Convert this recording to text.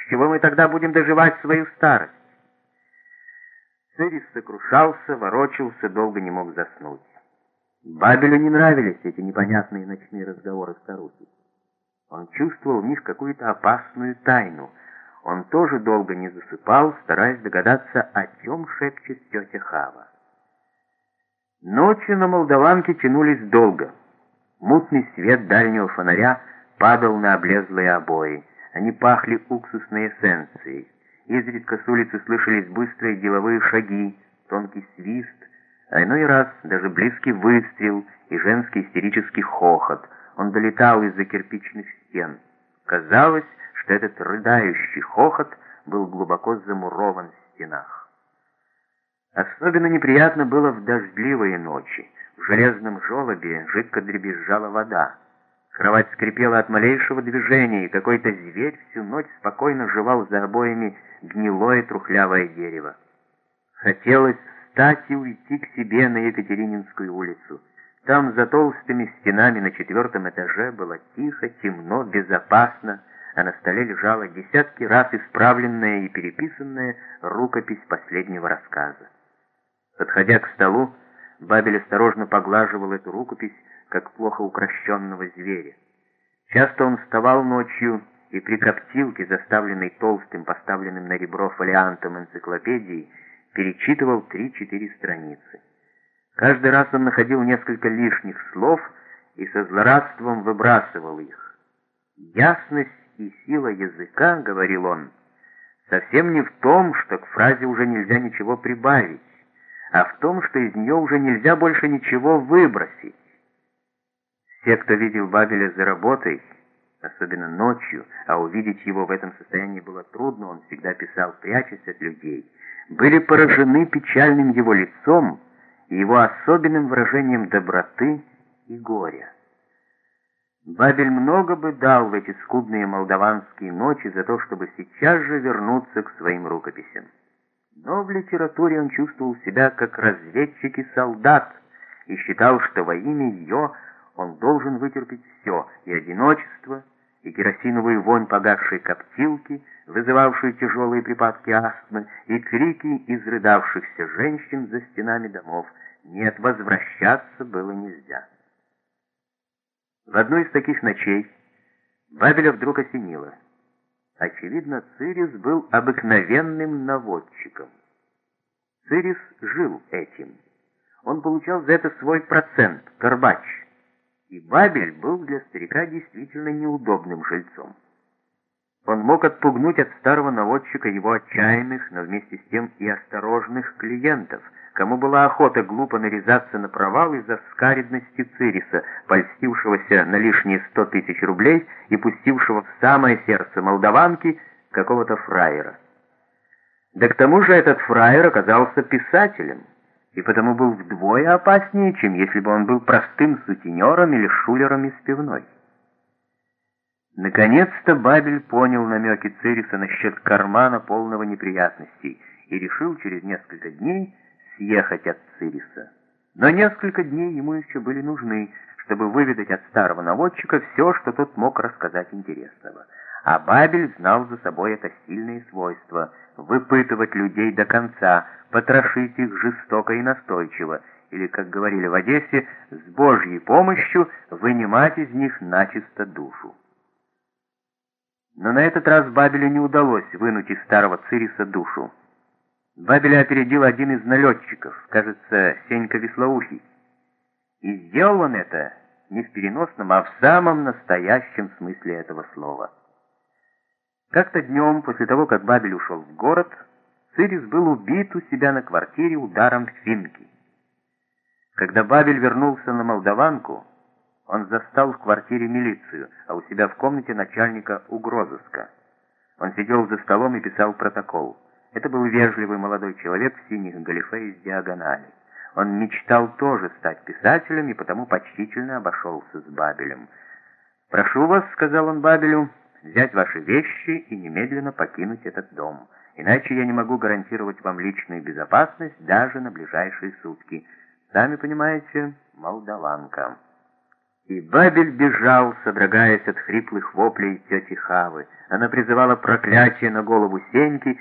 С чего мы тогда будем доживать свою старость? Цирис сокрушался, ворочался, долго не мог заснуть. Бабелю не нравились эти непонятные ночные разговоры старухи. Он чувствовал в них какую-то опасную тайну. Он тоже долго не засыпал, стараясь догадаться, о чем шепчет тетя Хава. Ночи на Молдаванке тянулись долго. Мутный свет дальнего фонаря падал на облезлые обои. Они пахли уксусной эссенцией. Изредка с улицы слышались быстрые деловые шаги, тонкий свист, а иной раз даже близкий выстрел и женский истерический хохот. Он долетал из-за кирпичных стен. Казалось, что этот рыдающий хохот был глубоко замурован в стенах. Особенно неприятно было в дождливые ночи. В железном желобе жидко дребезжала вода. Кровать скрипела от малейшего движения, и какой-то зверь всю ночь спокойно жевал за обоями гнилое трухлявое дерево. Хотелось встать и уйти к себе на Екатерининскую улицу. Там, за толстыми стенами на 4-м этаже, было тихо, темно, безопасно, а на столе лежала десятки раз исправленная и переписанная рукопись последнего рассказа. Подходя к столу, Бабель осторожно поглаживал эту рукопись, как плохо укращенного зверя. Часто он вставал ночью и при коптилке, заставленной толстым, поставленным на ребро фолиантом энциклопедией, перечитывал 3-4 страницы. Каждый раз он находил несколько лишних слов и со злорадством выбрасывал их. «Ясность и сила языка, — говорил он, — совсем не в том, что к фразе уже нельзя ничего прибавить, а в том, что из нее уже нельзя больше ничего выбросить». Все, кто видел Бабеля за работой, особенно ночью, а увидеть его в этом состоянии было трудно, он всегда писал, прячась от людей, были поражены печальным его лицом и его особенным выражением доброты и горя. Бабель много бы дал в эти скудные молдаванские ночи за то, чтобы сейчас же вернуться к своим рукописям. Но в литературе он чувствовал себя как разведчик и солдат и считал, что во имя ее он должен вытерпеть все, и одиночество, и керосиновую вонь погасшей коптилки, вызывавшую тяжелые припадки астмы, и крики изрыдавшихся женщин за стенами домов. Нет, возвращаться было нельзя. В одну из таких ночей Бабеля вдруг осенило. Очевидно, Цирис был обыкновенным наводчиком. Цирис жил этим. Он получал за это свой процент, карбач. И Бабель был для старика действительно неудобным жильцом. Он мог отпугнуть от старого наводчика его отчаянных, но вместе с тем и осторожных клиентов, кому была охота глупо нарезаться на провал из-за скаредности Цириса, польстившегося на лишние 100 000 рублей и пустившего в самое сердце Молдаванки какого-то фраера. Да к тому же этот фраер оказался писателем, и потому был вдвое опаснее, чем если бы он был простым сутенером или шулером из пивной. Наконец-то Бабель понял намеки Цириса насчет кармана, полного неприятностей, и решил через несколько дней съехать от Цириса. Но несколько дней ему еще были нужны, чтобы выведать от старого наводчика все, что тот мог рассказать интересного. А Бабель знал за собой это сильное свойство — выпытывать людей до конца, потрошить их жестоко и настойчиво, или, как говорили в Одессе, с Божьей помощью вынимать из них начисто душу. Но на этот раз Бабелю не удалось вынуть из старого Цириса душу. Бабеля опередил один из налетчиков, кажется, Сенька Веслоухий. И сделал он это не в переносном, а в самом настоящем смысле этого слова. Как-то днем, после того, как Бабель ушел в город, Цирис был убит у себя на квартире ударом финки. Когда Бабель вернулся на Молдаванку, он застал в квартире милицию, а у себя в комнате начальника угрозыска. Он сидел за столом и писал протокол. Это был вежливый молодой человек в синих галифе из диагонали. Он мечтал тоже стать писателем и потому почтительно обошелся с Бабелем. «Прошу вас, — сказал он Бабелю, — взять ваши вещи и немедленно покинуть этот дом. Иначе я не могу гарантировать вам личную безопасность даже на ближайшие сутки. Сами понимаете, Молдаванка». И Бабель бежал, содрогаясь от хриплых воплей тети Хавы. Она призывала проклятие на голову Сеньки,